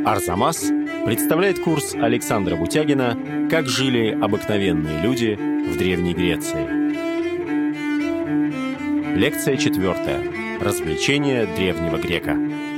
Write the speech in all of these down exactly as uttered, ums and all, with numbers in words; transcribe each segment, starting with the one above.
Арзамас представляет курс Александра Бутягина «Как жили обыкновенные люди в Древней Греции». Лекция четвертая. Развлечения древнего грека.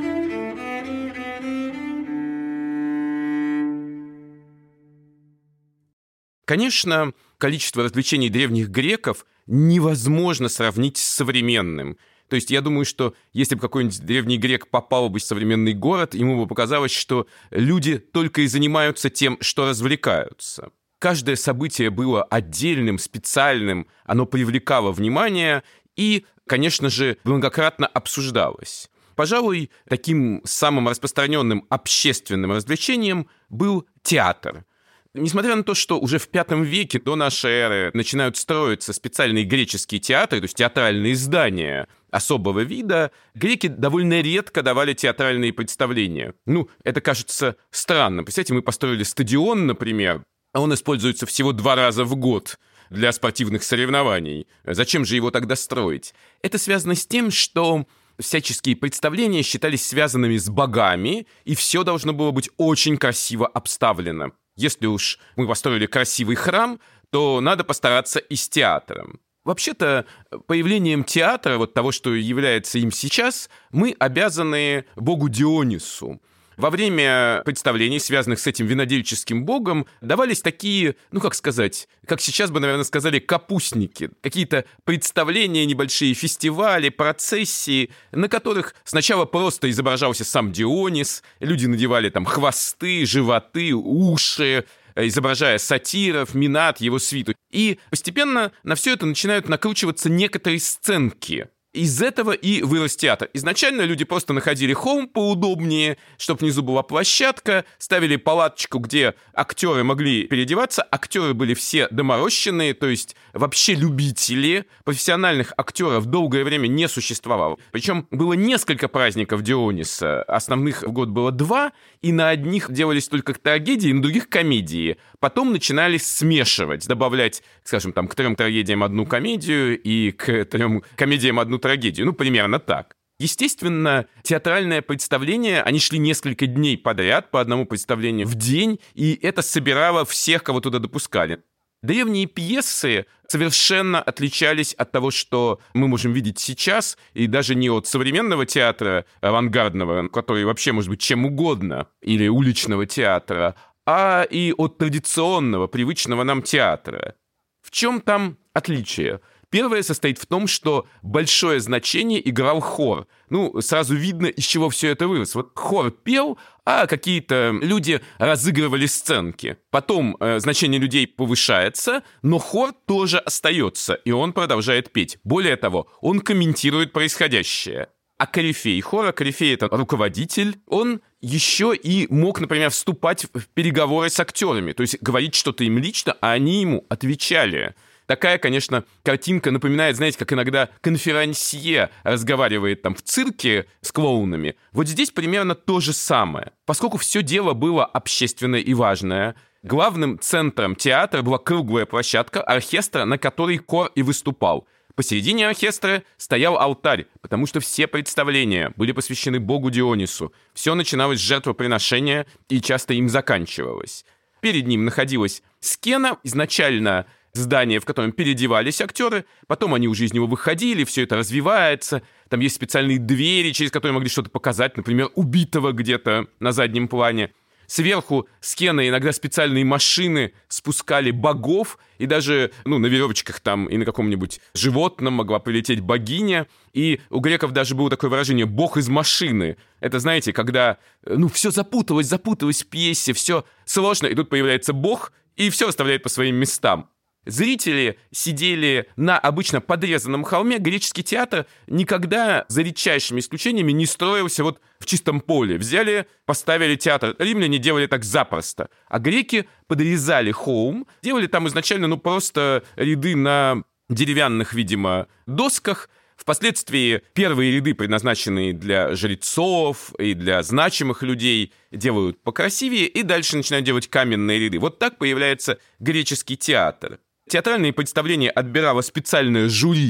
Конечно, количество развлечений древних греков невозможно сравнить с современным. То есть я думаю, что если бы какой-нибудь древний грек попал бы в современный город, ему бы показалось, что люди только и занимаются тем, что развлекаются. Каждое событие было отдельным, специальным, оно привлекало внимание и, конечно же, многократно обсуждалось. Пожалуй, таким самым распространенным общественным развлечением был театр. Несмотря на то, что уже в пятом веке до нашей эры начинают строиться специальные греческие театры, то есть театральные здания особого вида, греки довольно редко давали театральные представления. Ну, это кажется странным. Представляете, мы построили стадион, например, а он используется всего два раза в год для спортивных соревнований. Зачем же его тогда строить? Это связано с тем, что всяческие представления считались связанными с богами, и все должно было быть очень красиво обставлено. Если уж мы построили красивый храм, то надо постараться и с театром. Вообще-то, появлением театра, вот того, что является им сейчас, мы обязаны богу Дионису. Во время представлений, связанных с этим винодельческим богом, давались такие, ну как сказать, как сейчас бы, наверное, сказали, капустники. Какие-то представления, небольшие фестивали, процессии, на которых сначала просто изображался сам Дионис, люди надевали там хвосты, животы, уши, изображая сатиров, Минат, его свиту. И постепенно на все это начинают накручиваться некоторые сценки. Из этого и вырос театр. Изначально люди просто находили холм поудобнее, чтобы внизу была площадка, ставили палаточку, где актеры могли переодеваться. Актеры были все доморощенные, то есть вообще любители. Профессиональных актеров долгое время не существовало. Причем было несколько праздников Диониса. Основных в год было два, и на одних делались только трагедии, на других комедии. Потом начинали смешивать, добавлять, скажем, там, к трем трагедиям одну комедию и к трем комедиям одну трагедию. Ну, примерно так. Естественно, театральное представление, они шли несколько дней подряд, по одному представлению в день, и это собирало всех, кого туда допускали. Древние пьесы совершенно отличались от того, что мы можем видеть сейчас, и даже не от современного театра авангардного, который вообще может быть чем угодно, или уличного театра, а и от традиционного, привычного нам театра. В чем там отличие? Первое состоит в том, что большое значение играл хор. Ну, сразу видно, из чего все это выросло. Вот хор пел, а какие-то люди разыгрывали сценки. Потом э, значение людей повышается, но хор тоже остается, и он продолжает петь. Более того, он комментирует происходящее. А корифей хора, корифей — это руководитель, он еще и мог, например, вступать в переговоры с актерами, то есть говорить что-то им лично, а они ему отвечали. Такая, конечно, картинка напоминает, знаете, как иногда конферансье разговаривает там в цирке с клоунами. Вот здесь примерно то же самое. Поскольку все дело было общественное и важное, главным центром театра была круглая площадка оркестра, на которой хор и выступал. Посередине оркестра стоял алтарь, потому что все представления были посвящены богу Дионису. Все начиналось с жертвоприношения и часто им заканчивалось. Перед ним находилась скена, изначально здание, в котором переодевались актеры, потом они уже из него выходили, все это развивается, там есть специальные двери, через которые могли что-то показать, например, убитого где-то на заднем плане. Сверху скены, иногда специальные машины спускали богов, и даже ну, на веревочках там и на каком-нибудь животном могла прилететь богиня. И у греков даже было такое выражение «бог из машины». Это, знаете, когда ну, все запуталось, запуталось в пьесе, все сложно, и тут появляется бог, и все расставляет по своим местам. Зрители сидели на обычно подрезанном холме. Греческий театр никогда, за редчайшими исключениями, не строился вот в чистом поле. Взяли, поставили театр. Римляне делали так запросто. А греки подрезали холм, делали там изначально ну просто ряды на деревянных, видимо, досках. Впоследствии первые ряды, предназначенные для жрецов и для значимых людей, делают покрасивее, и дальше начинают делать каменные ряды. Вот так появляется греческий театр. Театральные представления отбирало специальное жюри,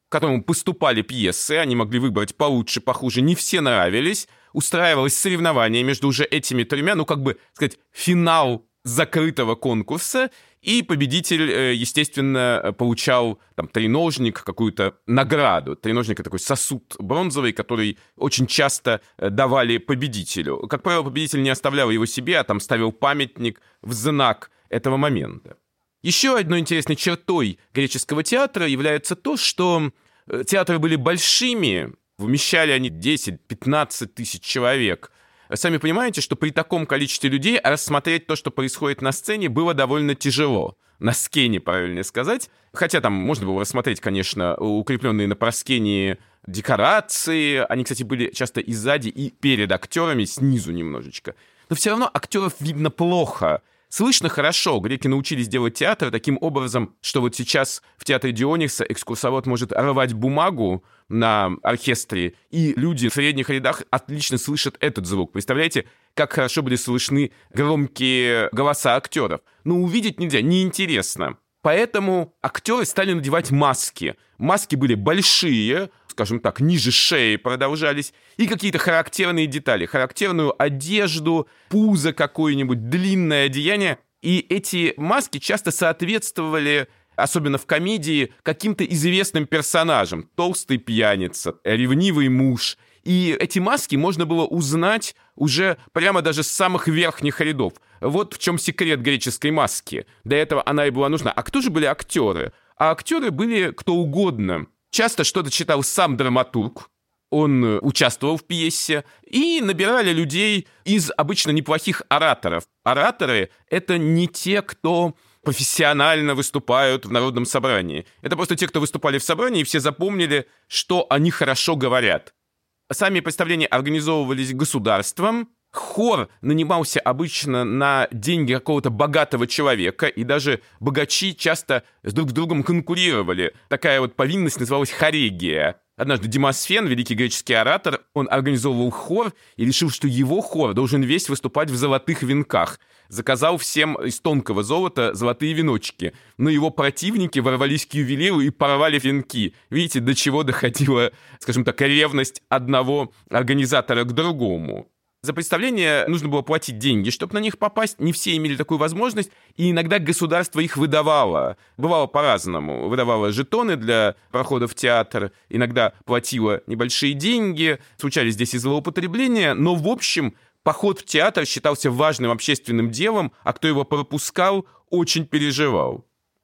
к которому поступали пьесы, они могли выбрать получше, похуже, не все нравились, устраивалось соревнование между уже этими тремя, ну, как бы сказать, финал закрытого конкурса, и победитель, естественно, получал там треножник, какую-то награду. Треножник — это такой сосуд бронзовый, который очень часто давали победителю. Как правило, победитель не оставлял его себе, а там ставил памятник в знак этого момента. Еще одной интересной чертой греческого театра является то, что театры были большими, вмещали они десять-пятнадцать тысяч человек. Сами понимаете, что при таком количестве людей рассмотреть то, что происходит на сцене, было довольно тяжело. На скене, правильнее сказать. Хотя там можно было рассмотреть, конечно, укрепленные на проскении декорации. Они, кстати, были часто и сзади, и перед актерами, снизу немножечко. Но все равно актеров видно плохо. Слышно хорошо. Греки научились делать театр таким образом, что вот сейчас в театре Диониса экскурсовод может рвать бумагу на оркестре, и люди в средних рядах отлично слышат этот звук. Представляете, как хорошо были слышны громкие голоса актеров. Но увидеть нельзя, неинтересно. Поэтому актеры стали надевать маски. Маски были большие, скажем так, ниже шеи продолжались, и какие-то характерные детали, характерную одежду, пузо какое-нибудь, длинное одеяние. И эти маски часто соответствовали, особенно в комедии, каким-то известным персонажам. Толстый пьяница, ревнивый муж. И эти маски можно было узнать уже прямо даже с самых верхних рядов. Вот в чем секрет греческой маски. До этого она и была нужна. А кто же были актеры? А актеры были кто угодно. Часто что-то читал сам драматург, он участвовал в пьесе, и набирали людей из обычно неплохих ораторов. Ораторы — это не те, кто профессионально выступают в народном собрании. Это просто те, кто выступали в собрании, и все запомнили, что они хорошо говорят. Сами представления организовывались государством. Хор нанимался обычно на деньги какого-то богатого человека, и даже богачи часто друг с другом конкурировали. Такая вот повинность называлась хорегия. Однажды Демосфен, великий греческий оратор, он организовывал хор и решил, что его хор должен весь выступать в золотых венках. Заказал всем из тонкого золота золотые веночки. Но его противники ворвались к ювелиру и порвали венки. Видите, до чего доходила, скажем так, ревность одного организатора к другому. За представление нужно было платить деньги, чтобы на них попасть. Не все имели такую возможность, и иногда государство их выдавало. Бывало по-разному. Выдавало жетоны для прохода в театр, иногда платило небольшие деньги. Случались здесь и злоупотребления, но, в общем, поход в театр считался важным общественным делом, а кто его пропускал, очень переживал.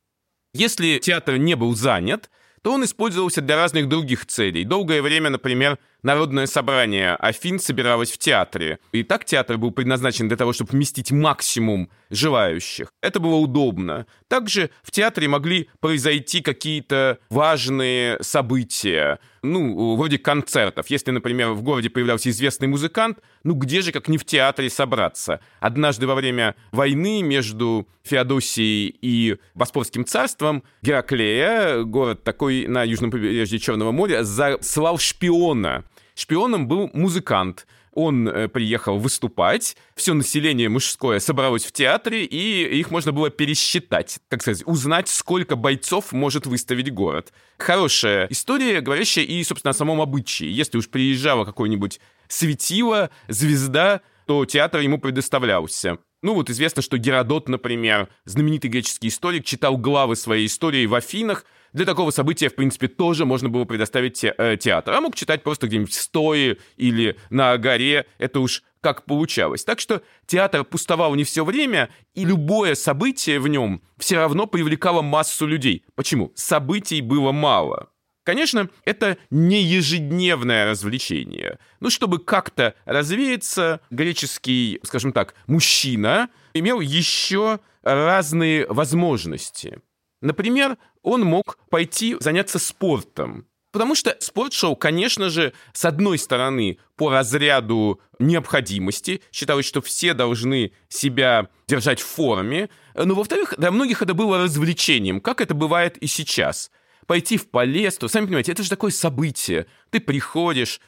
Если театр не был занят, то он использовался для разных других целей. Долгое время, например, Народное собрание Афин собиралось в театре. И так театр был предназначен для того, чтобы вместить максимум желающих. Это было удобно. Также в театре могли произойти какие-то важные события, ну, вроде концертов. Если, например, в городе появлялся известный музыкант, ну, где же, как не в театре, собраться? Однажды во время войны между Феодосией и Боспорским царством Гераклея, город такой на южном побережье Черного моря, заслал шпиона. Шпионом был музыкант. Он э, приехал выступать, все население мужское собралось в театре, и их можно было пересчитать, как сказать, узнать, сколько бойцов может выставить город. Хорошая история, говорящая и, собственно, о самом обычае. Если уж приезжало какое-нибудь светило, звезда, то театр ему предоставлялся. Ну вот известно, что Геродот, например, знаменитый греческий историк, читал главы своей истории в Афинах. Для такого события, в принципе, тоже можно было предоставить те, э, театр. А мог читать просто где-нибудь в стое или на горе. Это уж как получалось. Так что театр пустовал не все время, и любое событие в нем все равно привлекало массу людей. Почему? Событий было мало. Конечно, это не ежедневное развлечение. Ну, чтобы как-то развеяться, греческий, скажем так, мужчина имел еще разные возможности. Например, он мог пойти заняться спортом. Потому что спорт шел, конечно же, с одной стороны, по разряду необходимости. Считалось, что все должны себя держать в форме. Но, во-вторых, для многих это было развлечением, как это бывает и сейчас. Пойти в Палестру, сами понимаете, это же такое событие. Ты приходишь,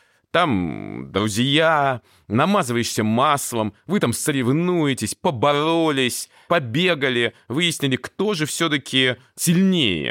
там друзья, намазываешься маслом, вы там соревнуетесь, поборолись, побегали, выяснили, кто же все-таки сильнее.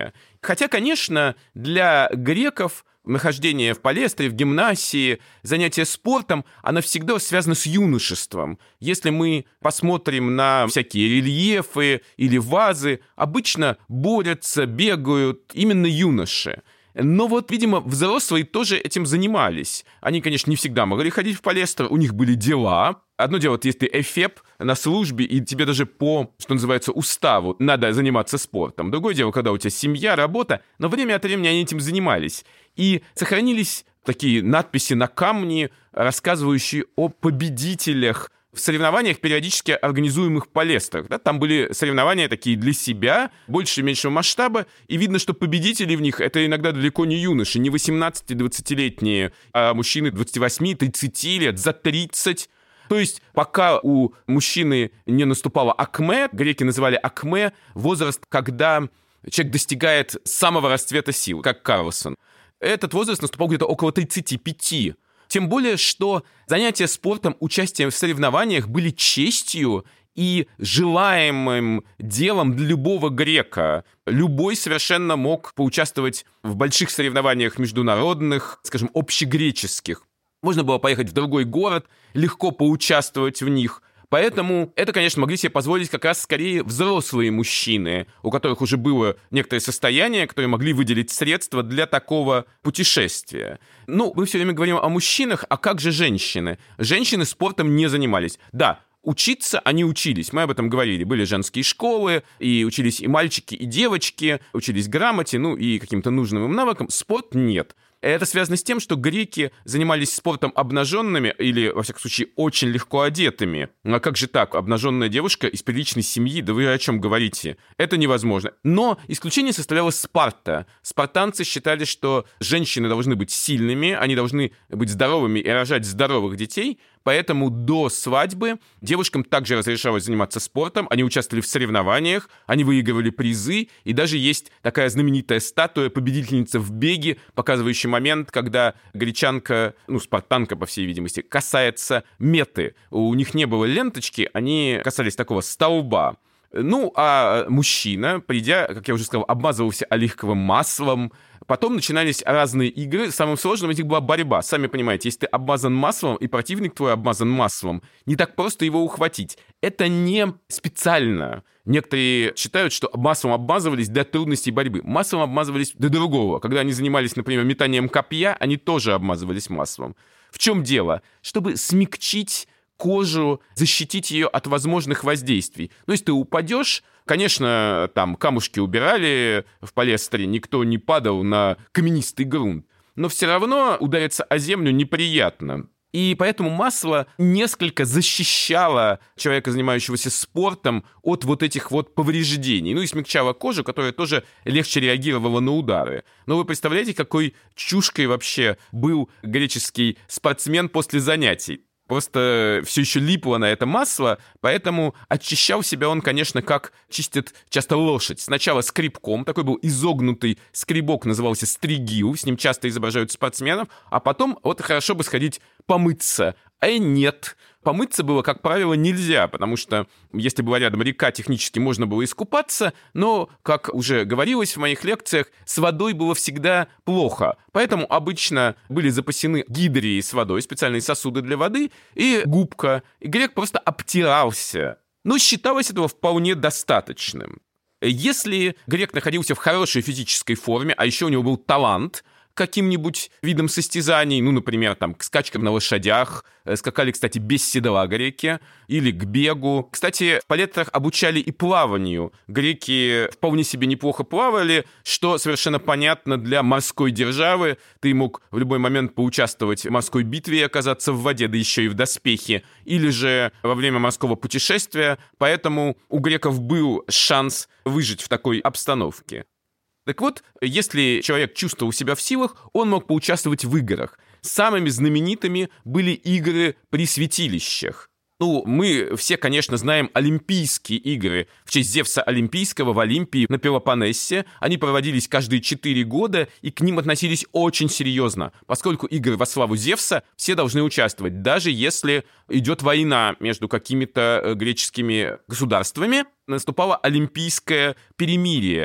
Хотя, конечно, для греков нахождение в палестре, в гимнасии, занятие спортом, оно всегда связано с юношеством. Если мы посмотрим на всякие рельефы или вазы, обычно борются, бегают именно юноши. Но вот, видимо, взрослые тоже этим занимались. Они, конечно, не всегда могли ходить в палестру, у них были дела. Одно дело, если ты эфеб на службе, и тебе даже по, что называется, уставу надо заниматься спортом. Другое дело, когда у тебя семья, работа, но время от времени они этим занимались. И сохранились такие надписи на камне, рассказывающие о победителях в соревнованиях, периодически организуемых в палестрах. Да, там были соревнования такие для себя, больше и меньшего масштаба, и видно, что победители в них — это иногда далеко не юноши, не восемнадцати-двадцатилетние, а мужчины двадцати восьми тридцати лет, за тридцать. То есть пока у мужчины не наступало акме, греки называли акме возраст, когда человек достигает самого расцвета сил, как Карлсон. Этот возраст наступал где-то около тридцати пяти. Тем более, что занятия спортом, участие в соревнованиях были честью и желаемым делом для любого грека. Любой совершенно мог поучаствовать в больших соревнованиях международных, скажем, общегреческих. Можно было поехать в другой город, легко поучаствовать в них. Поэтому это, конечно, могли себе позволить как раз скорее взрослые мужчины, у которых уже было некоторое состояние, которые могли выделить средства для такого путешествия. Ну, мы все время говорим о мужчинах, а как же женщины? Женщины спортом не занимались. Да, учиться они учились, мы об этом говорили. Были женские школы, и учились и мальчики, и девочки, учились грамоте, ну и каким-то нужным им навыкам. Спорт нет. Это связано с тем, что греки занимались спортом обнаженными или, во всяком случае, очень легко одетыми. А как же так? Обнаженная девушка из приличной семьи? Да вы о чем говорите? Это невозможно. Но исключение составляла Спарта. Спартанцы считали, что женщины должны быть сильными, они должны быть здоровыми и рожать здоровых детей, поэтому до свадьбы девушкам также разрешалось заниматься спортом, они участвовали в соревнованиях, они выигрывали призы, и даже есть такая знаменитая статуя победительницы в беге, показывающая момент, когда гречанка, ну, спартанка, по всей видимости, касается меты. У них не было ленточки, они касались такого столба. Ну, а мужчина, придя, как я уже сказал, обмазывался оливковым маслом. Потом начинались разные игры. Самым сложным из них была борьба. Сами понимаете, если ты обмазан маслом, и противник твой обмазан маслом, не так просто его ухватить. Это не специально. Некоторые считают, что маслом обмазывались для трудностей борьбы. Маслом обмазывались для другого. Когда они занимались, например, метанием копья, они тоже обмазывались маслом. В чем дело? Чтобы смягчить кожу, защитить ее от возможных воздействий. Но если ты упадешь, конечно, там камушки убирали в палестре, никто не падал на каменистый грунт, но все равно удариться о землю неприятно. И поэтому масло несколько защищало человека, занимающегося спортом, от вот этих вот повреждений. Ну и смягчало кожу, которая тоже легче реагировала на удары. Но вы представляете, какой чушкой вообще был греческий спортсмен после занятий? Просто все еще липло на это масло, поэтому очищал себя он, конечно, как чистит часто лошадь. Сначала скребком, такой был изогнутый скребок, назывался стригил, с ним часто изображают спортсменов, а потом вот хорошо бы сходить помыться. А нет, помыться было, как правило, нельзя, потому что если была рядом река, технически можно было искупаться, но, как уже говорилось в моих лекциях, с водой было всегда плохо. Поэтому обычно были запасены гидрии с водой, специальные сосуды для воды, и губка. И грек просто обтирался. Но считалось этого вполне достаточным. Если грек находился в хорошей физической форме, а еще у него был талант каким-нибудь видом состязаний, ну, например, там, к скачкам на лошадях, скакали, кстати, без седла греки, или к бегу. Кстати, в палестрах обучали и плаванию. Греки вполне себе неплохо плавали, что совершенно понятно для морской державы. Ты мог в любой момент поучаствовать в морской битве и оказаться в воде, да еще и в доспехе, или же во время морского путешествия, поэтому у греков был шанс выжить в такой обстановке. Так вот, если человек чувствовал себя в силах, он мог поучаствовать в играх. Самыми знаменитыми были игры при святилищах. Ну, мы все, конечно, знаем Олимпийские игры в честь Зевса Олимпийского в Олимпии на Пелопоннесе. Они проводились каждые четыре года, и к ним относились очень серьезно, поскольку игры во славу Зевса все должны участвовать, даже если идет война между какими-то греческими государствами, наступало олимпийское перемирие.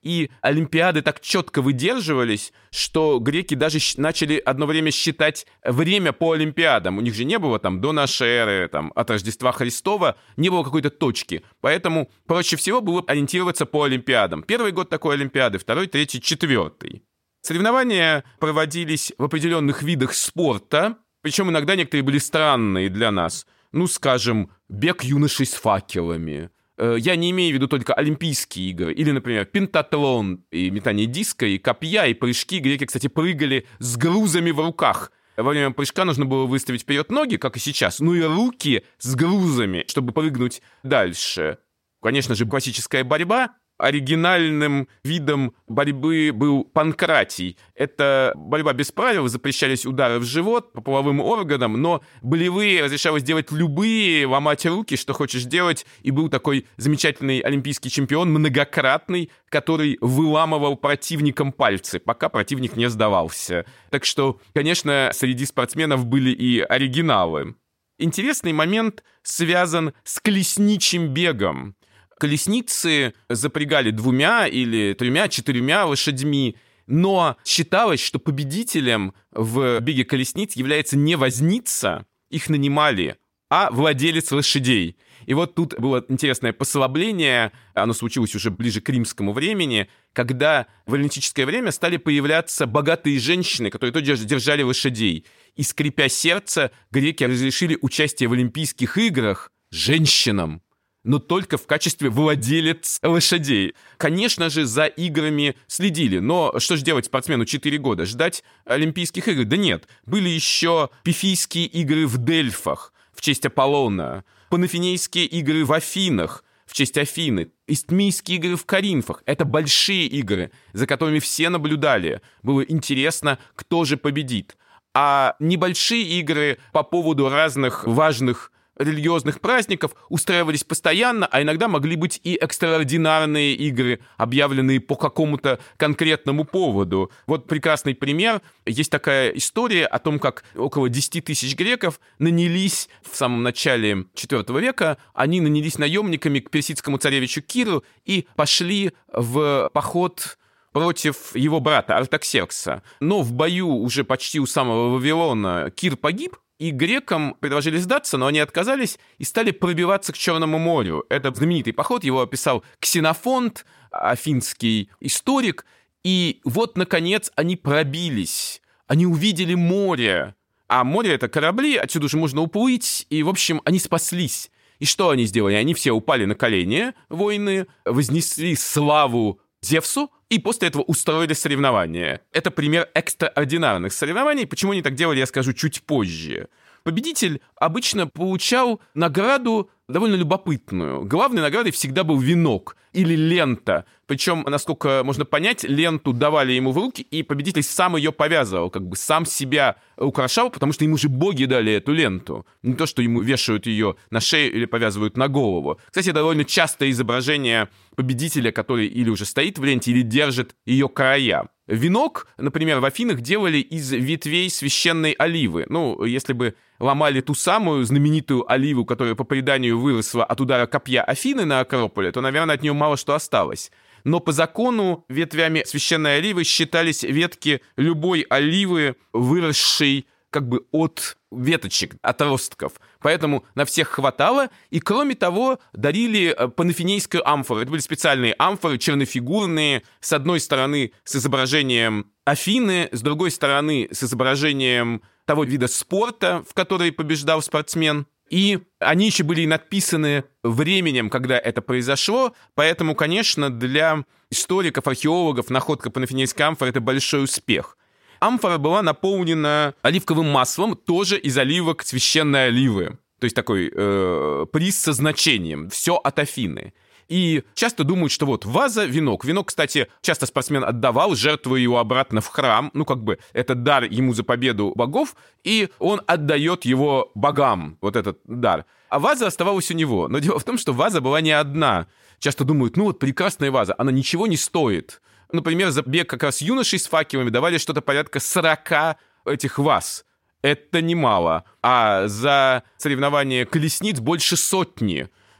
и олимпиады так четко выдерживались, что греки даже начали одно время считать время по олимпиадам. У них же не было там до нашей эры, там, от Рождества Христова, не было какой-то точки. Поэтому проще всего было ориентироваться по олимпиадам. Первый год такой олимпиады, второй, третий, четвертый. Соревнования проводились в определенных видах спорта, причем иногда некоторые были странные для нас. Ну, скажем, бег юношей с факелами. Я не имею в виду только Олимпийские игры. Или, например, пентатлон, и метание диска, и копья, и прыжки. Греки, кстати, прыгали с грузами в руках. Во время прыжка нужно было выставить вперед ноги, как и сейчас, ну и руки с грузами, чтобы прыгнуть дальше. Конечно же, классическая борьба. Оригинальным видом борьбы был панкратий. Это борьба без правил, запрещались удары в живот по половым органам, но болевые разрешалось делать любые, ломать руки, что хочешь делать. И был такой замечательный олимпийский чемпион, многократный, который выламывал противникам пальцы, пока противник не сдавался. Так что, конечно, среди спортсменов были и оригиналы. Интересный момент связан с колесничьим бегом. Колесницы запрягали двумя или тремя, четырьмя лошадьми, но считалось, что победителем в беге колесниц является не возница, их нанимали, а владелец лошадей. И вот тут было интересное послабление, оно случилось уже ближе к римскому времени, когда в эллинистическое время стали появляться богатые женщины, которые тоже держали лошадей. И, скрипя сердце, греки разрешили участие в Олимпийских играх женщинам, но только в качестве владелец лошадей. Конечно же, за играми следили, но что же делать спортсмену четыре года? Ждать Олимпийских игр? Да нет. Были еще Пифийские игры в Дельфах в честь Аполлона, Панафинейские игры в Афинах в честь Афины, Истмийские игры в Коринфах. Это большие игры, за которыми все наблюдали. Было интересно, кто же победит. А небольшие игры по поводу разных важных религиозных праздников устраивались постоянно, а иногда могли быть и экстраординарные игры, объявленные по какому-то конкретному поводу. Вот прекрасный пример. Есть такая история о том, как около десять тысяч греков нанялись в самом начале четвёртого века, они нанялись наемниками к персидскому царевичу Киру и пошли в поход против его брата Артаксеркса. Но в бою уже почти у самого Вавилона Кир погиб, и грекам предложили сдаться, но они отказались и стали пробиваться к Черному морю. Это знаменитый поход, его описал Ксенофонт, афинский историк. И вот, наконец, они пробились. Они увидели море. А море — это корабли, отсюда уже можно уплыть. И, в общем, они спаслись. И что они сделали? Они все упали на колени, воины, вознесли славу Зевсу, и после этого устроили соревнования. Это пример экстраординарных соревнований. Почему они так делали, я скажу чуть позже. Победитель обычно получал награду довольно любопытную. Главной наградой всегда был венок или лента. Причем, насколько можно понять, ленту давали ему в руки, и победитель сам ее повязывал, как бы сам себя украшал, потому что ему же боги дали эту ленту. Не то, что ему вешают ее на шею или повязывают на голову. Кстати, это довольно частое изображение победителя, который или уже стоит в ленте, или держит ее края. Венок, например, в Афинах делали из ветвей священной оливы. Ну, если бы ломали ту самую знаменитую оливу, которая по преданию выросла от удара копья Афины на Акрополе, то, наверное, от нее мало что осталось. Но по закону ветвями священной оливы считались ветки любой оливы, выросшей как бы от веточек, отростков. Поэтому на всех хватало. И, кроме того, дарили панафинейскую амфору. Это были специальные амфоры, чернофигурные, с одной стороны с изображением Афины, с другой стороны с изображением того вида спорта, в который побеждал спортсмен. И они еще были надписаны временем, когда это произошло, поэтому, конечно, для историков, археологов находка панафинейской амфоры — это большой успех. Амфора была наполнена оливковым маслом, тоже из оливок священной оливы. То есть такой э, приз со значением. Все от Афины. И часто думают, что вот ваза, венок. Венок, кстати, часто спортсмен отдавал, жертвуя его обратно в храм. Ну, как бы, это дар ему за победу богов, и он отдает его богам, вот этот дар. А ваза оставалась у него. Но дело в том, что ваза была не одна. Часто думают, ну вот прекрасная ваза, она ничего не стоит. Например, за бег как раз юношей с факелами давали что-то порядка сорока этих ваз. Это немало. А за соревнования колесниц больше сотни.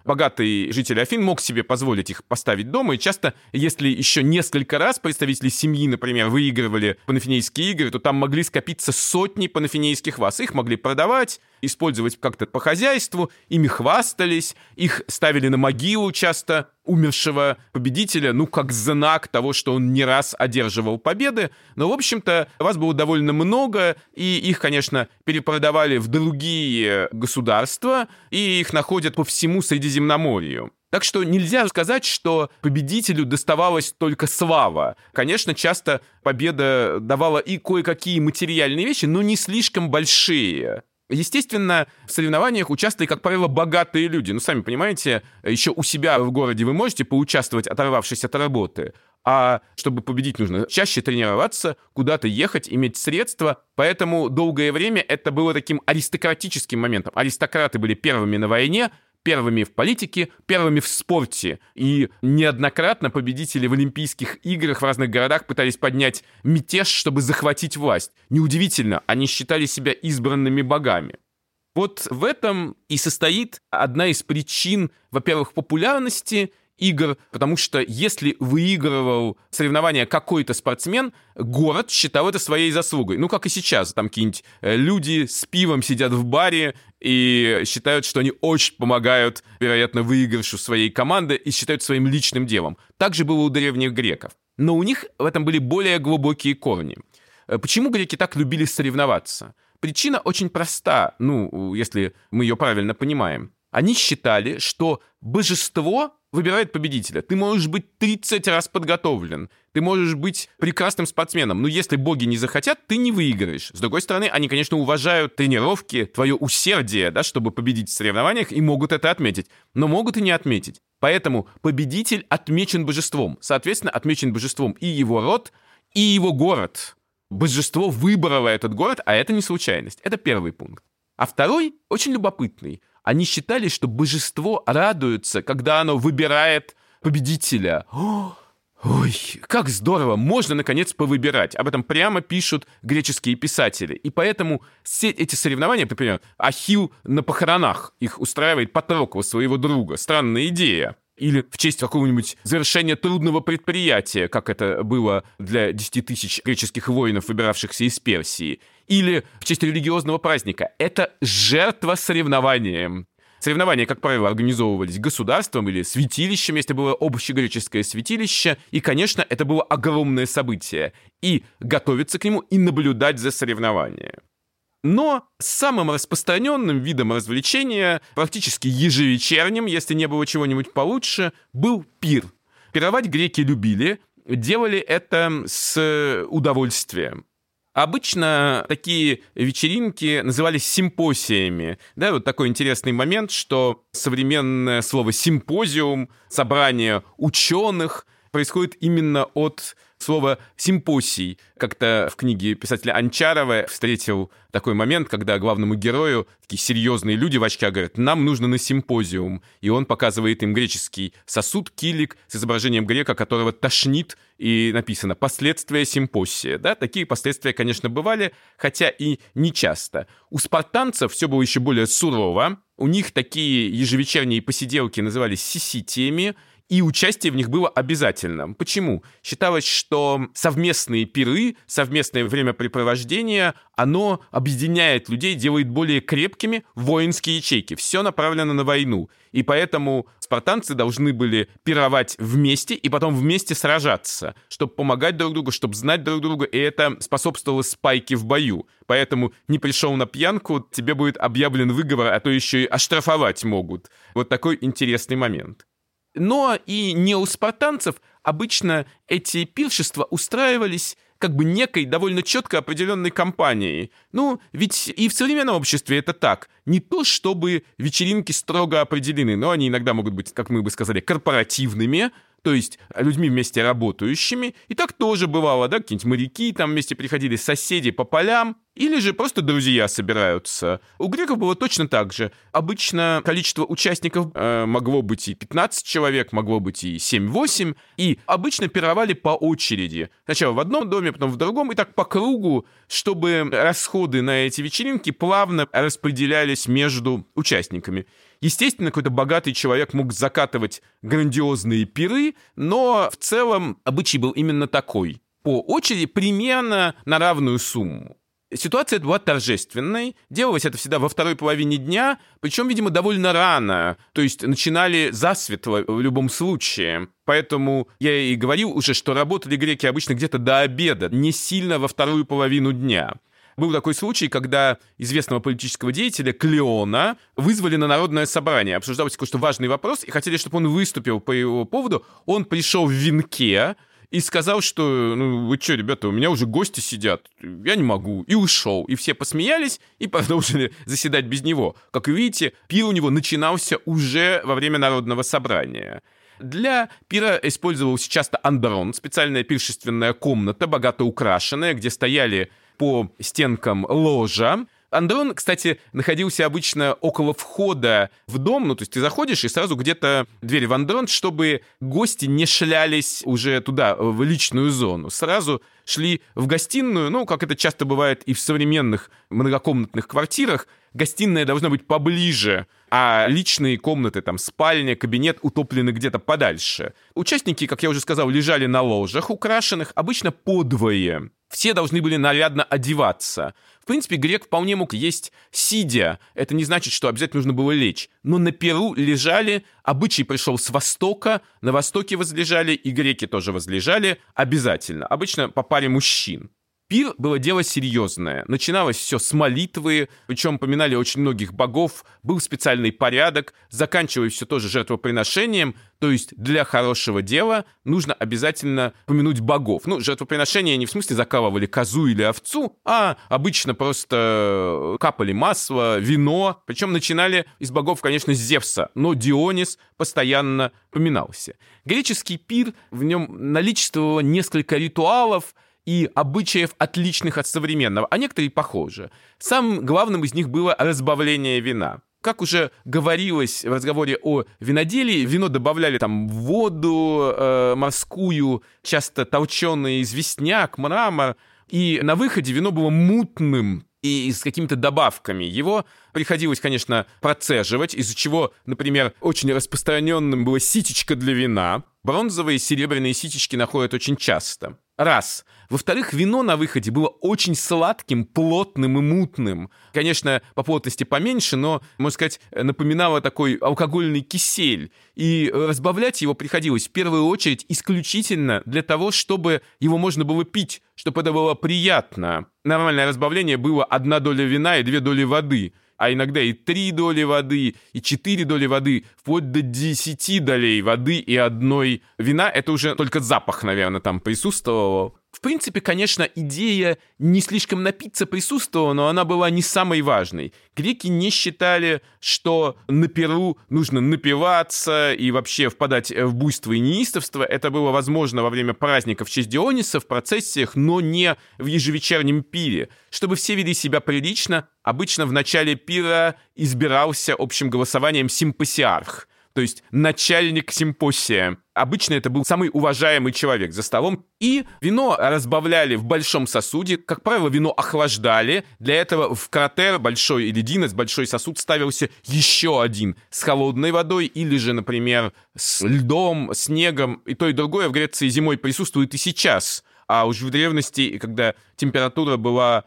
богатый житель Афин мог себе позволить их поставить дома, и часто, если еще несколько раз представители семьи, например, выигрывали панафинейские игры, то там могли скопиться сотни панафинейских ваз. Их могли продавать, использовать как-то по хозяйству, ими хвастались, их ставили на могилу часто умершего победителя, ну, как знак того, что он не раз одерживал победы. Но, в общем-то, вас было довольно много, и их, конечно, перепродавали в другие государства, и их находят по всему Средиземноморью. Так что нельзя сказать, что победителю доставалась только слава. Конечно, часто победа давала и кое-какие материальные вещи, но не слишком большие. Естественно, в соревнованиях участвовали, как правило, богатые люди. Ну, сами понимаете, еще у себя в городе вы можете поучаствовать, оторвавшись от работы, а чтобы победить, нужно чаще тренироваться, куда-то ехать, иметь средства. Поэтому долгое время это было таким аристократическим моментом. Аристократы были первыми на войне, первыми в политике, первыми в спорте. И неоднократно победители в Олимпийских играх в разных городах пытались поднять мятеж, чтобы захватить власть. Неудивительно, они считали себя избранными богами. Вот в этом и состоит одна из причин, во-первых, популярности игр, потому что если выигрывал соревнования какой-то спортсмен, город считал это своей заслугой. Ну, как и сейчас, там какие-нибудь люди с пивом сидят в баре и считают, что они очень помогают, вероятно, выигрышу своей команды и считают своим личным делом. Так же было у древних греков. Но у них в этом были более глубокие корни. Почему греки так любили соревноваться? Причина очень проста, ну, если мы ее правильно понимаем. Они считали, что божество выбирает победителя. Ты можешь быть тридцать раз подготовлен, ты можешь быть прекрасным спортсменом, но если боги не захотят, ты не выиграешь. С другой стороны, они, конечно, уважают тренировки, твое усердие, да, чтобы победить в соревнованиях, и могут это отметить, но могут и не отметить. Поэтому победитель отмечен божеством. Соответственно, отмечен божеством и его род, и его город. Божество выбрало этот город, а это не случайность. Это первый пункт. А второй, очень любопытный. Они считали, что божество радуется, когда оно выбирает победителя. О, ой, как здорово! Можно, наконец, повыбирать. Об этом прямо пишут греческие писатели. И поэтому все эти соревнования, например, Ахилл на похоронах их устраивает Патрокла, своего друга. Странная идея. Или в честь какого-нибудь завершения трудного предприятия, как это было для десяти тысяч греческих воинов, выбиравшихся из Персии. Или в честь религиозного праздника. Это жертва соревнованием. Соревнования, как правило, организовывались государством или святилищем, если было общегреческое святилище. И, конечно, это было огромное событие. И готовиться к нему, и наблюдать за соревнованием. Но самым распространенным видом развлечения, практически ежевечерним, если не было чего-нибудь получше, был пир. Пировать греки любили, делали это с удовольствием. Обычно такие вечеринки назывались симпосиями. Да, вот такой интересный момент, что современное слово «симпозиум», собрание ученых, происходит именно от слова «симпосий». Как-то в книге писателя Анчарова встретил такой момент, когда главному герою такие серьезные люди в очках говорят: «Нам нужно на симпозиум». И он показывает им греческий сосуд, килик, с изображением грека, которого тошнит, и написано «последствия симпосия». Да? Такие последствия, конечно, бывали, хотя и не часто. У спартанцев все было еще более сурово. У них такие ежевечерние посиделки назывались сиситиями, и участие в них было обязательным. Почему? Считалось, что совместные пиры, совместное времяпрепровождение, оно объединяет людей, делает более крепкими воинские ячейки. Все направлено на войну. И поэтому спартанцы должны были пировать вместе и потом вместе сражаться, чтобы помогать друг другу, чтобы знать друг друга, и это способствовало спайке в бою. Поэтому не пришел на пьянку, тебе будет объявлен выговор, а то еще и оштрафовать могут. Вот такой интересный момент. Но и не у спартанцев обычно эти пиршества устраивались как бы некой довольно четко определенной компанией. Ну, ведь и в современном обществе это так. Не то, чтобы вечеринки строго определены, но они иногда могут быть, как мы бы сказали, корпоративными, то есть людьми вместе работающими. И так тоже бывало, да, какие-нибудь моряки там вместе приходили, соседи по полям. или же просто друзья собираются. У греков было точно так же. Обычно количество участников э, могло быть и пятнадцать человек, могло быть и семь-восемь, и обычно пировали по очереди. Сначала в одном доме, потом в другом, и так по кругу, чтобы расходы на эти вечеринки плавно распределялись между участниками. Естественно, какой-то богатый человек мог закатывать грандиозные пиры, но в целом обычай был именно такой. По очереди примерно на равную сумму. Ситуация была торжественной, делалось это всегда во второй половине дня, причем, видимо, довольно рано, то есть начинали засветло в любом случае. Поэтому я и говорил уже, что работали греки обычно где-то до обеда, не сильно во вторую половину дня. Был такой случай, когда известного политического деятеля Клеона вызвали на народное собрание. Обсуждался какой-то важный вопрос, и хотели, чтобы он выступил по его поводу. Он пришел в венке и сказал, что, ну, вы что, ребята, у меня уже гости сидят, я не могу. И ушел. И все посмеялись и продолжили заседать без него. Как вы видите, пир у него начинался уже во время народного собрания. Для пира использовался часто андрон, специальная пиршественная комната, богато украшенная, где стояли по стенкам ложа. Андрон, кстати, находился обычно около входа в дом, ну, то есть ты заходишь, и сразу где-то дверь в андрон, чтобы гости не шлялись уже туда, в личную зону. Сразу шли в гостиную, ну, как это часто бывает и в современных многокомнатных квартирах, гостиная должна быть поближе, а личные комнаты, там, спальня, кабинет утоплены где-то подальше. Участники, как я уже сказал, лежали на ложах, украшенных обычно подвое. Все должны были нарядно одеваться. В принципе, грек вполне мог есть сидя. Это не значит, что обязательно нужно было лечь. Но на пиру лежали, обычай пришел с востока, на востоке возлежали, и греки тоже возлежали обязательно. Обычно по паре мужчин. Пир было дело серьезное. Начиналось все с молитвы, причем поминали очень многих богов, был специальный порядок, заканчивалось все тоже жертвоприношением, то есть для хорошего дела нужно обязательно помянуть богов. Ну, жертвоприношение не в смысле закалывали козу или овцу, а обычно просто капали масло, вино, причем начинали из богов, конечно, с Зевса, но Дионис постоянно поминался. Греческий пир, в нем наличествовало несколько ритуалов и обычаев, отличных от современного, а некоторые похожи. Самым главным из них было разбавление вина. Как уже говорилось в разговоре о виноделии, вино добавляли там в воду э, морскую, часто толченый известняк, мрамор, и на выходе вино было мутным и с какими-то добавками. Его приходилось, конечно, процеживать, из-за чего, например, очень распространенным было ситечко для вина. Бронзовые и серебряные ситечки находят очень часто. Раз. Во-вторых, вино на выходе было очень сладким, плотным и мутным. Конечно, по плотности поменьше, но, можно сказать, напоминало такой алкогольный кисель. И разбавлять его приходилось в первую очередь исключительно для того, чтобы его можно было пить, чтобы это было приятно. Нормальное разбавление было одна доля вина и две доли воды. А иногда и три доли воды, и четыре доли воды, вплоть до десяти долей воды и одной вина. Это уже только запах, наверное, там присутствовал. В принципе, конечно, идея не слишком напиться присутствовала, но она была не самой важной. Греки не считали, что на пиру нужно напиваться и вообще впадать в буйство и неистовство. Это было возможно во время праздников в честь Диониса, в процессиях, но не в ежевечернем пире. Чтобы все вели себя прилично, обычно в начале пира избирался общим голосованием симпосиарх, то есть начальник симпосия. Обычно это был самый уважаемый человек за столом. И вино разбавляли в большом сосуде. Как правило, вино охлаждали. Для этого в кратер, большой или динес, большой сосуд, ставился еще один с холодной водой или же, например, с льдом, снегом. И то, и другое в Греции зимой присутствует и сейчас. А уж в древности, когда температура была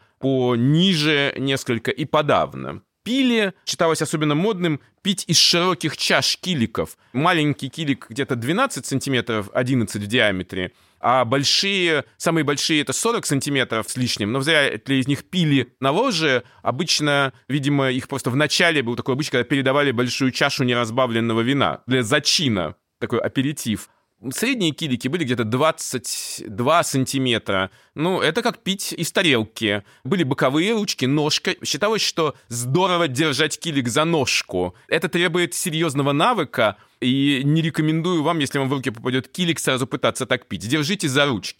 пониже несколько и подавно. Пили, считалось особенно модным, пить из широких чаш киликов. Маленький килик где-то двенадцать сантиметров, одиннадцать в диаметре, а большие, самые большие это сорок сантиметров с лишним. Но зря для из них пили на ложе. Обычно, видимо, их просто в начале был такой обычай, когда передавали большую чашу неразбавленного вина для зачина, такой аперитив. Средние килики были где-то двадцать два сантиметра. Ну, это как пить из тарелки. Были боковые ручки, ножка. Считалось, что здорово держать килик за ножку. Это требует серьезного навыка, и не рекомендую вам, если вам в руки попадет килик, сразу пытаться так пить. Держите за ручки.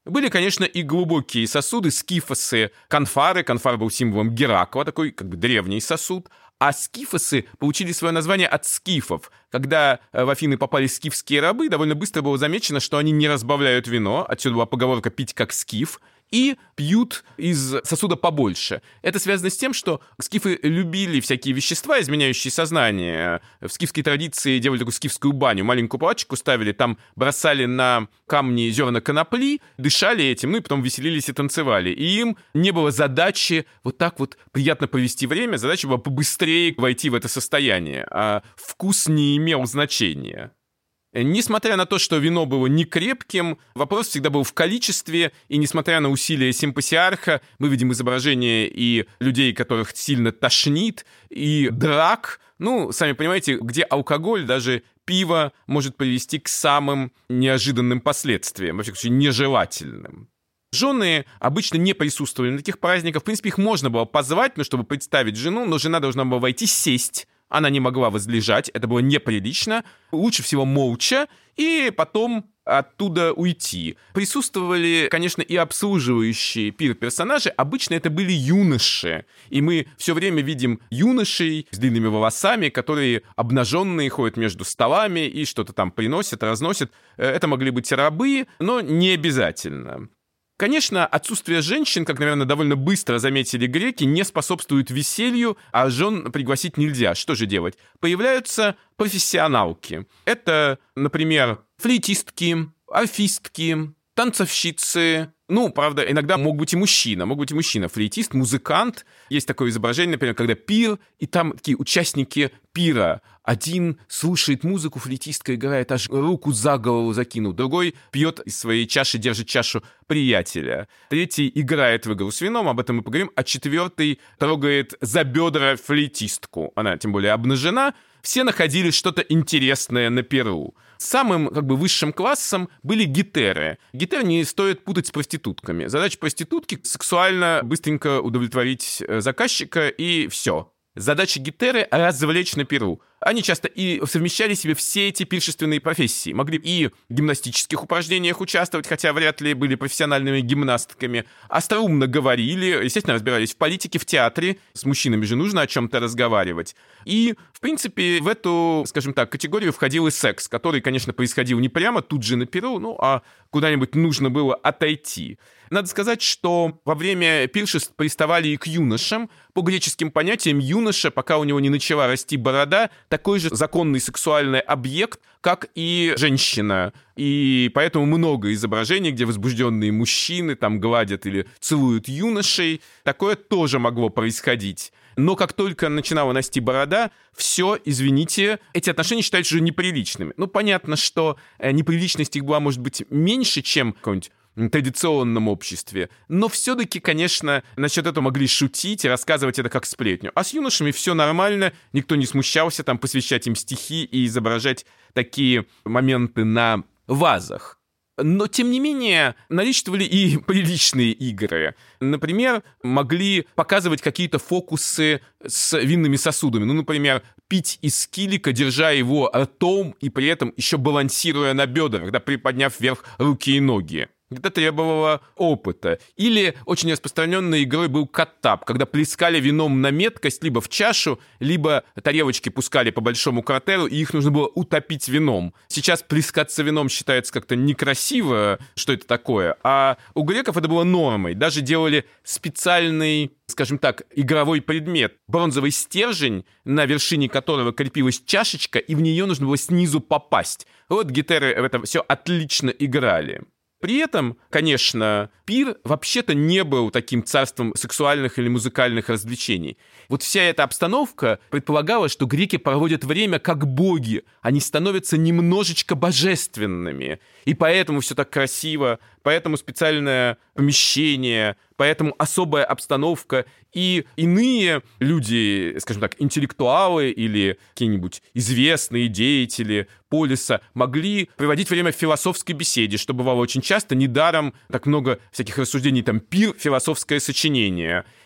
Были, конечно, и глубокие сосуды, скифосы, канфары. Канфар был символом Геракла, такой как бы древний сосуд. А скифосы получили свое название от скифов. Когда в Афины попали скифские рабы, довольно быстро было замечено, что они не разбавляют вино. Отсюда была поговорка «пить как скиф». И пьют из сосуда побольше. Это связано с тем, что скифы любили всякие вещества, изменяющие сознание. В скифской традиции делали такую скифскую баню. Маленькую палаточку ставили, там бросали на камни зерна конопли, дышали этим, ну и потом веселились и танцевали. И им не было задачи вот так вот приятно провести время, задача была побыстрее войти в это состояние. А вкус не имел значения. Несмотря на то, что вино было не крепким, вопрос всегда был в количестве, и несмотря на усилия симпосиарха, мы видим изображения и людей, которых сильно тошнит, и драк. Ну, сами понимаете, где алкоголь, даже пиво может привести к самым неожиданным последствиям, во всяком случае, нежелательным. Жены обычно не присутствовали на таких праздниках. В принципе, их можно было позвать, ну, чтобы представить жену, но жена должна была войти, сесть. Она не могла возлежать, это было неприлично. Лучше всего молча, и потом оттуда уйти. Присутствовали, конечно, и обслуживающие пир персонажи. Обычно это были юноши. И мы все время видим юношей с длинными волосами, которые обнаженные ходят между столами и что-то там приносят, разносят. Это могли быть рабы, но не обязательно. Конечно, отсутствие женщин, как, наверное, довольно быстро заметили греки, не способствует веселью, а жен пригласить нельзя. Что же делать? Появляются профессионалки. Это, например, флейтистки, арфистки, танцовщицы. Ну, правда, иногда мог быть и мужчина. Мог быть и мужчина, флейтист, музыкант. Есть такое изображение, например, когда пир, и там такие участники пира. Один слушает музыку, флейтистка играет, аж руку за голову закинул. Другой пьет из своей чаши, держит чашу приятеля. Третий играет в игру с вином, об этом мы поговорим. А четвертый трогает за бедра флейтистку. Она, тем более, обнажена. Все находили что-то интересное на пиру. Самым, как бы, высшим классом были гетеры. Гетеры не стоит путать с проститутками. Задача проститутки — сексуально быстренько удовлетворить заказчика, и все. Задача гетеры — развлечь на пиру. Они часто и совмещали в себе все эти пиршественные профессии. Могли и в гимнастических упражнениях участвовать, хотя вряд ли были профессиональными гимнастками. Остроумно говорили, естественно, разбирались в политике, в театре. С мужчинами же нужно о чем-то разговаривать. И, в принципе, в эту, скажем так, категорию входил и секс, который, конечно, происходил не прямо тут же на пиру, ну, а куда-нибудь нужно было отойти. Надо сказать, что во время пиршеств приставали и к юношам. По греческим понятиям, юноша, пока у него не начала расти борода, такой же законный сексуальный объект, как и женщина. И поэтому много изображений, где возбужденные мужчины там гладят или целуют юношей. Такое тоже могло происходить. Но как только начинала расти борода, все, извините, эти отношения считаются уже неприличными. Ну, понятно, что неприличность их была, может быть, меньше, чем в каком-нибудь традиционном обществе. Но все-таки, конечно, насчет этого могли шутить и рассказывать это как сплетню. А с юношами все нормально, никто не смущался там посвящать им стихи и изображать такие моменты на вазах. Но, тем не менее, наличествовали и приличные игры. Например, могли показывать какие-то фокусы с винными сосудами. Ну, например, пить из килика, держа его ртом и при этом еще балансируя на бедрах, когда приподняв вверх руки и ноги. Это требовало опыта. Или очень распространенной игрой был каттап, когда плескали вином на меткость либо в чашу, либо тарелочки пускали по большому кратеру, и их нужно было утопить вином. Сейчас плескаться вином считается как-то некрасиво, что это такое, а у греков это было нормой. Даже делали специальный, скажем так, игровой предмет. Бронзовый стержень, на вершине которого крепилась чашечка, и в нее нужно было снизу попасть. Вот гетеры в это все отлично играли. При этом, конечно, пир вообще-то не был таким царством сексуальных или музыкальных развлечений. Вот вся эта обстановка предполагала, что греки проводят время как боги, они становятся немножечко божественными. И поэтому все так красиво, поэтому специальное помещение, поэтому особая обстановка. И иные люди, скажем так, интеллектуалы или какие-нибудь известные деятели полиса могли приводить время в философской беседе, что бывало очень часто. Недаром так много всяких рассуждений, там, пир, философское сочинение.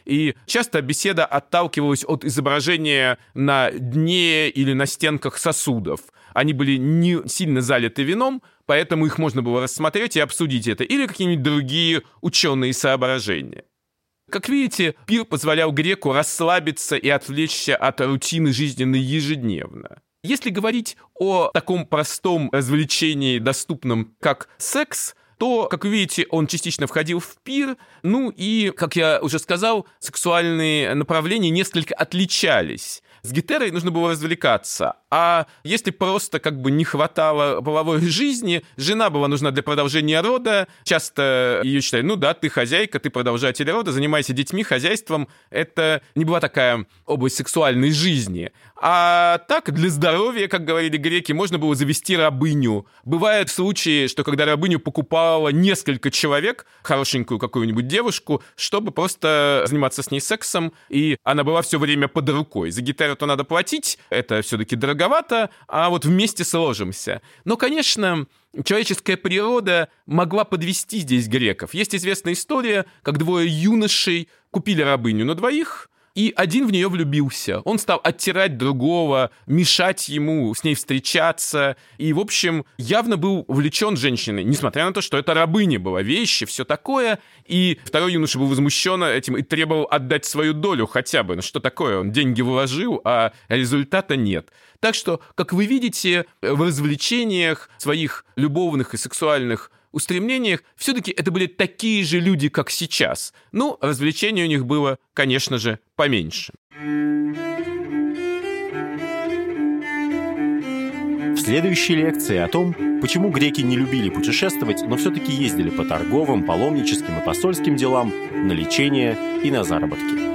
и часто беседа отталкивалась от изображения на дне или на стенках сосудов. Они были не сильно залиты вином, поэтому их можно было рассмотреть и обсудить это, или какие-нибудь другие ученые соображения. Как видите, пир позволял греку расслабиться и отвлечься от рутины жизненной ежедневно. Если говорить о таком простом развлечении, доступном как секс, то, как вы видите, он частично входил в пир, ну и, как я уже сказал, сексуальные направления несколько отличались. С гетерой нужно было развлекаться, а если просто как бы не хватало половой жизни, жена была нужна для продолжения рода, часто ее считали, ну да, ты хозяйка, ты продолжатель рода, занимайся детьми, хозяйством, это не была такая область сексуальной жизни. А так, для здоровья, как говорили греки, можно было завести рабыню. Бывают случаи, что когда рабыню покупало несколько человек, хорошенькую какую-нибудь девушку, чтобы просто заниматься с ней сексом, и она была все время под рукой. За гетеру то надо платить, это все-таки дороговато, а вот вместе сложимся. Но, конечно, человеческая природа могла подвести здесь греков. Есть известная история, как двое юношей купили рабыню на двоих, и один в нее влюбился. Он стал оттирать другого, мешать ему с ней встречаться. И, в общем, явно был увлечен женщиной, несмотря на то, что это рабыня была, вещи, все такое. И второй юноша был возмущен этим и требовал отдать свою долю хотя бы. Ну что такое? Он деньги вложил, а результата нет. Так что, как вы видите, в развлечениях своих любовных и сексуальных устремлениях все-таки это были такие же люди, как сейчас. Ну, развлечений у них было, конечно же, поменьше. В следующей лекции о том, почему греки не любили путешествовать, но все-таки ездили по торговым, паломническим и посольским делам, на лечение и на заработки.